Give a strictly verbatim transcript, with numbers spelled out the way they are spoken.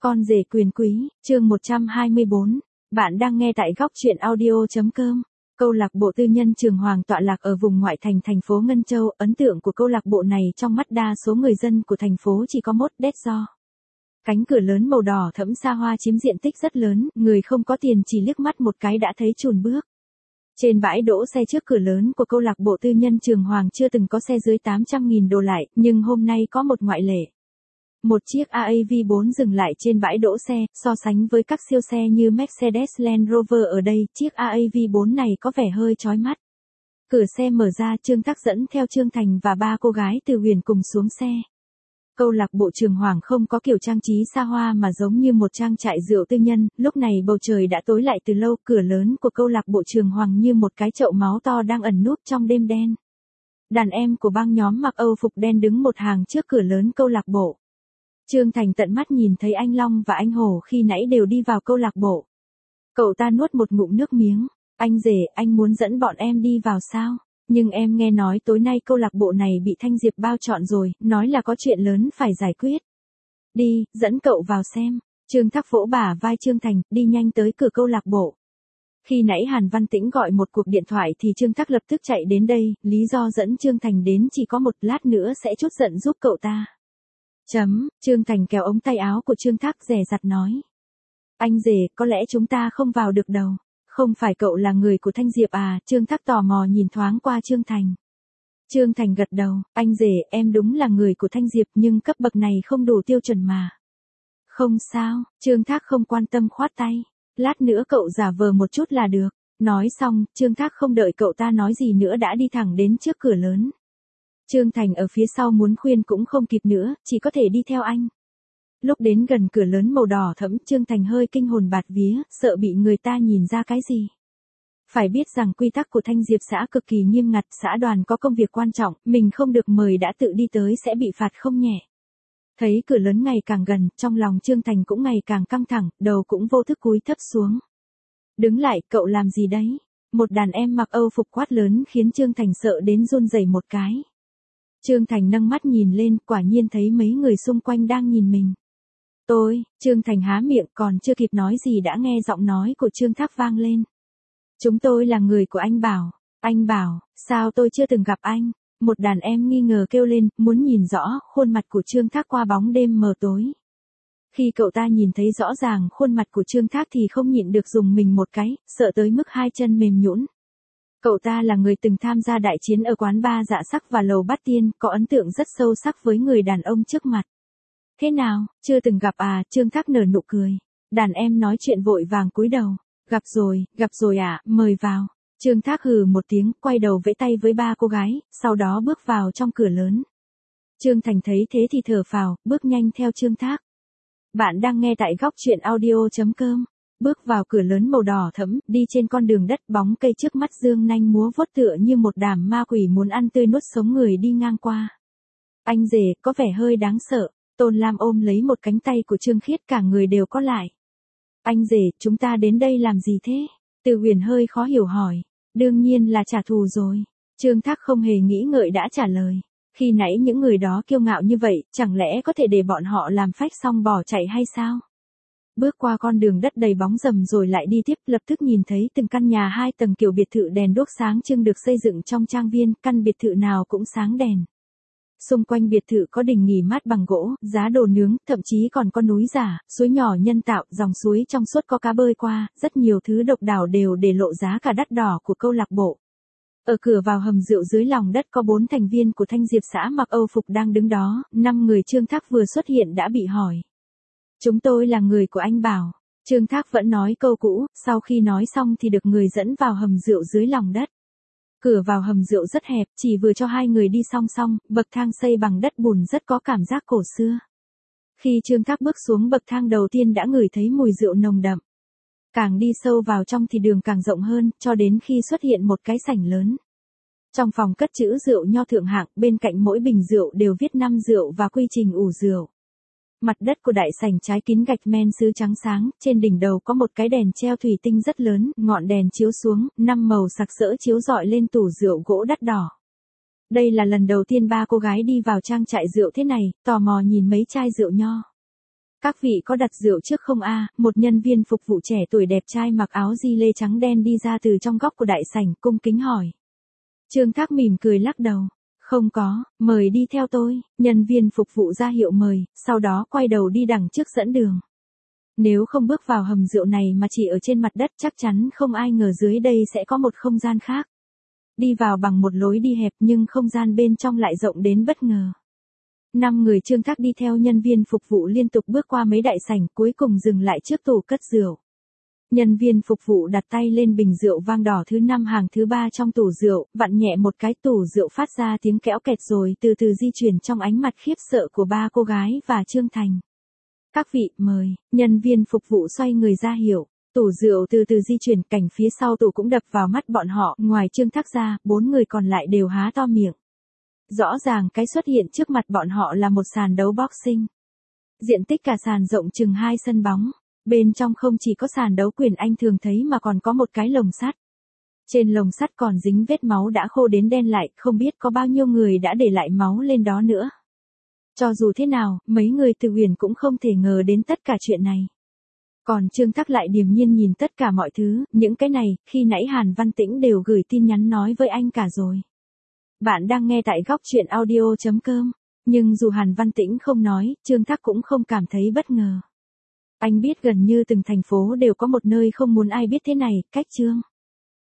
Con rể quyền quý, chương một trăm hai mươi bốn. Bạn đang nghe tại góc truyện audio.com. Câu lạc bộ tư nhân Trường Hoàng tọa lạc ở vùng ngoại thành thành phố Ngân Châu. Ấn tượng của câu lạc bộ này trong mắt đa số người dân của thành phố chỉ có một đét do. Cánh cửa lớn màu đỏ thẫm xa hoa chiếm diện tích rất lớn, người không có tiền chỉ liếc mắt một cái đã thấy chùn bước. Trên bãi đỗ xe trước cửa lớn của câu lạc bộ tư nhân Trường Hoàng chưa từng có xe dưới tám trăm nghìn đổ lại, nhưng hôm nay có một ngoại lệ. Một chiếc a a vê bốn dừng lại trên bãi đỗ xe, so sánh với các siêu xe như Mercedes Land Rover ở đây, chiếc a a vê bốn này có vẻ hơi chói mắt. Cửa xe mở ra, Trương Thác dẫn theo Trương Thành và ba cô gái từ Huyền cùng xuống xe. Câu lạc bộ Trường Hoàng không có kiểu trang trí xa hoa mà giống như một trang trại rượu tư nhân, lúc này bầu trời đã tối lại từ lâu, cửa lớn của câu lạc bộ Trường Hoàng như một cái chậu máu to đang ẩn núp trong đêm đen. Đàn em của băng nhóm mặc Âu phục đen đứng một hàng trước cửa lớn câu lạc bộ. Trương Thành tận mắt nhìn thấy anh Long và anh Hổ khi nãy đều đi vào câu lạc bộ. Cậu ta nuốt một ngụm nước miếng. Anh rể, anh muốn dẫn bọn em đi vào sao? Nhưng em nghe nói tối nay câu lạc bộ này bị Thanh Diệp bao trọn rồi, nói là có chuyện lớn phải giải quyết. Đi, dẫn cậu vào xem. Trương Thác vỗ bả vai Trương Thành, đi nhanh tới cửa câu lạc bộ. Khi nãy Hàn Văn Tĩnh gọi một cuộc điện thoại thì Trương Thác lập tức chạy đến đây, lý do dẫn Trương Thành đến chỉ có một lát nữa sẽ trút giận giúp cậu ta. Chấm, Trương Thành kéo ống tay áo của Trương Thác dè dặt nói. Anh rể, có lẽ chúng ta không vào được đâu. Không phải cậu là người của Thanh Diệp à? Trương Thác tò mò nhìn thoáng qua Trương Thành. Trương Thành gật đầu, anh rể, em đúng là người của Thanh Diệp nhưng cấp bậc này không đủ tiêu chuẩn mà. Không sao, Trương Thác không quan tâm khoát tay. Lát nữa cậu giả vờ một chút là được. Nói xong, Trương Thác không đợi cậu ta nói gì nữa đã đi thẳng đến trước cửa lớn. Trương Thành ở phía sau muốn khuyên cũng không kịp nữa, chỉ có thể đi theo anh. Lúc đến gần cửa lớn màu đỏ thẫm, Trương Thành hơi kinh hồn bạt vía, sợ bị người ta nhìn ra cái gì. Phải biết rằng quy tắc của Thanh Diệp xã cực kỳ nghiêm ngặt, xã đoàn có công việc quan trọng, mình không được mời đã tự đi tới sẽ bị phạt không nhẹ. Thấy cửa lớn ngày càng gần, trong lòng Trương Thành cũng ngày càng căng thẳng, đầu cũng vô thức cúi thấp xuống. Đứng lại, cậu làm gì đấy? Một đàn em mặc Âu phục quát lớn khiến Trương Thành sợ đến run rẩy một cái. Trương Thành nâng mắt nhìn lên, quả nhiên thấy mấy người xung quanh đang nhìn mình. Tôi, Trương Thành há miệng còn chưa kịp nói gì đã nghe giọng nói của Trương Thác vang lên. Chúng tôi là người của anh Bảo. Anh Bảo, sao tôi chưa từng gặp anh? Một đàn em nghi ngờ kêu lên, muốn nhìn rõ khuôn mặt của Trương Thác qua bóng đêm mờ tối. Khi cậu ta nhìn thấy rõ ràng khuôn mặt của Trương Thác thì không nhịn được dùng mình một cái, sợ tới mức hai chân mềm nhũn. Cậu ta là người từng tham gia đại chiến ở quán bar Dạ Sắc và lầu Bát Tiên, có ấn tượng rất sâu sắc với người đàn ông trước mặt. Thế nào, chưa từng gặp à? Trương Thác nở nụ cười. Đàn em nói chuyện vội vàng cúi đầu. Gặp rồi, gặp rồi à, mời vào. Trương Thác hừ một tiếng, quay đầu vẫy tay với ba cô gái, sau đó bước vào trong cửa lớn. Trương Thành thấy thế thì thở phào, bước nhanh theo Trương Thác. Bạn đang nghe tại góc truyện audio.com. Bước vào cửa lớn màu đỏ thẫm, đi trên con đường đất, bóng cây trước mắt dương nanh múa vuốt tựa như một đám ma quỷ muốn ăn tươi nuốt sống người đi ngang qua. Anh rể, có vẻ hơi đáng sợ. Tôn Lam ôm lấy một cánh tay của Trương Khiết, cả người đều có lại. Anh rể, chúng ta đến đây làm gì thế? Từ Huyền hơi khó hiểu hỏi. Đương nhiên là trả thù rồi. Trương Thác không hề nghĩ ngợi đã trả lời. Khi nãy những người đó kiêu ngạo như vậy, chẳng lẽ có thể để bọn họ làm phách xong bỏ chạy hay sao? Bước qua con đường đất đầy bóng rầm rồi lại đi tiếp, lập tức nhìn thấy từng căn nhà hai tầng kiểu biệt thự đèn đuốc sáng trưng được xây dựng trong trang viên, căn biệt thự nào cũng sáng đèn. Xung quanh biệt thự có đình nghỉ mát bằng gỗ, giá đồ nướng, thậm chí còn có núi giả, suối nhỏ nhân tạo, dòng suối trong suốt có cá bơi qua, rất nhiều thứ độc đáo đều để lộ giá cả đắt đỏ của câu lạc bộ. Ở cửa vào hầm rượu dưới lòng đất có bốn thành viên của Thanh Diệp xã mặc Âu phục đang đứng đó, năm người Trương Thác vừa xuất hiện đã bị hỏi. Chúng tôi là người của anh Bảo. Trương Thác vẫn nói câu cũ, sau khi nói xong thì được người dẫn vào hầm rượu dưới lòng đất. Cửa vào hầm rượu rất hẹp, chỉ vừa cho hai người đi song song, bậc thang xây bằng đất bùn rất có cảm giác cổ xưa. Khi Trương Thác bước xuống bậc thang đầu tiên đã ngửi thấy mùi rượu nồng đậm. Càng đi sâu vào trong thì đường càng rộng hơn, cho đến khi xuất hiện một cái sảnh lớn. Trong phòng cất trữ rượu nho thượng hạng, bên cạnh mỗi bình rượu đều viết năm rượu và quy trình ủ rượu. Mặt đất của đại sảnh trái kín gạch men sứ trắng sáng, trên đỉnh đầu có một cái đèn treo thủy tinh rất lớn, ngọn đèn chiếu xuống, năm màu sặc sỡ chiếu rọi lên tủ rượu gỗ đắt đỏ. Đây là lần đầu tiên ba cô gái đi vào trang trại rượu thế này, tò mò nhìn mấy chai rượu nho. Các vị có đặt rượu trước không a? Một nhân viên phục vụ trẻ tuổi đẹp trai mặc áo di lê trắng đen đi ra từ trong góc của đại sảnh, cung kính hỏi. Trương Thác mỉm cười lắc đầu. Không có, mời đi theo tôi. Nhân viên phục vụ ra hiệu mời, sau đó quay đầu đi đằng trước dẫn đường. Nếu không bước vào hầm rượu này mà chỉ ở trên mặt đất, chắc chắn không ai ngờ dưới đây sẽ có một không gian khác. Đi vào bằng một lối đi hẹp nhưng không gian bên trong lại rộng đến bất ngờ. Năm người Trương Thác đi theo nhân viên phục vụ liên tục bước qua mấy đại sảnh, cuối cùng dừng lại trước tủ cất rượu. Nhân viên phục vụ đặt tay lên bình rượu vang đỏ thứ năm hàng thứ ba trong tủ rượu, vặn nhẹ một cái, tủ rượu phát ra tiếng kéo kẹt rồi từ từ di chuyển trong ánh mặt khiếp sợ của ba cô gái và Trương Thành. Các vị, mời. Nhân viên phục vụ xoay người ra hiệu. Tủ rượu từ từ di chuyển, cảnh phía sau tủ cũng đập vào mắt bọn họ, ngoài Trương Thác ra, bốn người còn lại đều há to miệng. Rõ ràng cái xuất hiện trước mặt bọn họ là một sàn đấu boxing. Diện tích cả sàn rộng chừng hai sân bóng. Bên trong không chỉ có sàn đấu quyền anh thường thấy mà còn có một cái lồng sắt. Trên lồng sắt còn dính vết máu đã khô đến đen lại, không biết có bao nhiêu người đã để lại máu lên đó nữa. Cho dù thế nào, mấy người từ Huyền cũng không thể ngờ đến tất cả chuyện này. Còn Trương Thác lại điềm nhiên nhìn tất cả mọi thứ, những cái này, khi nãy Hàn Văn Tĩnh đều gửi tin nhắn nói với anh cả rồi. Bạn đang nghe tại góc truyện audio chấm com. Nhưng dù Hàn Văn Tĩnh không nói, Trương Thác cũng không cảm thấy bất ngờ. Anh biết gần như từng thành phố đều có một nơi không muốn ai biết thế này, cách Trương.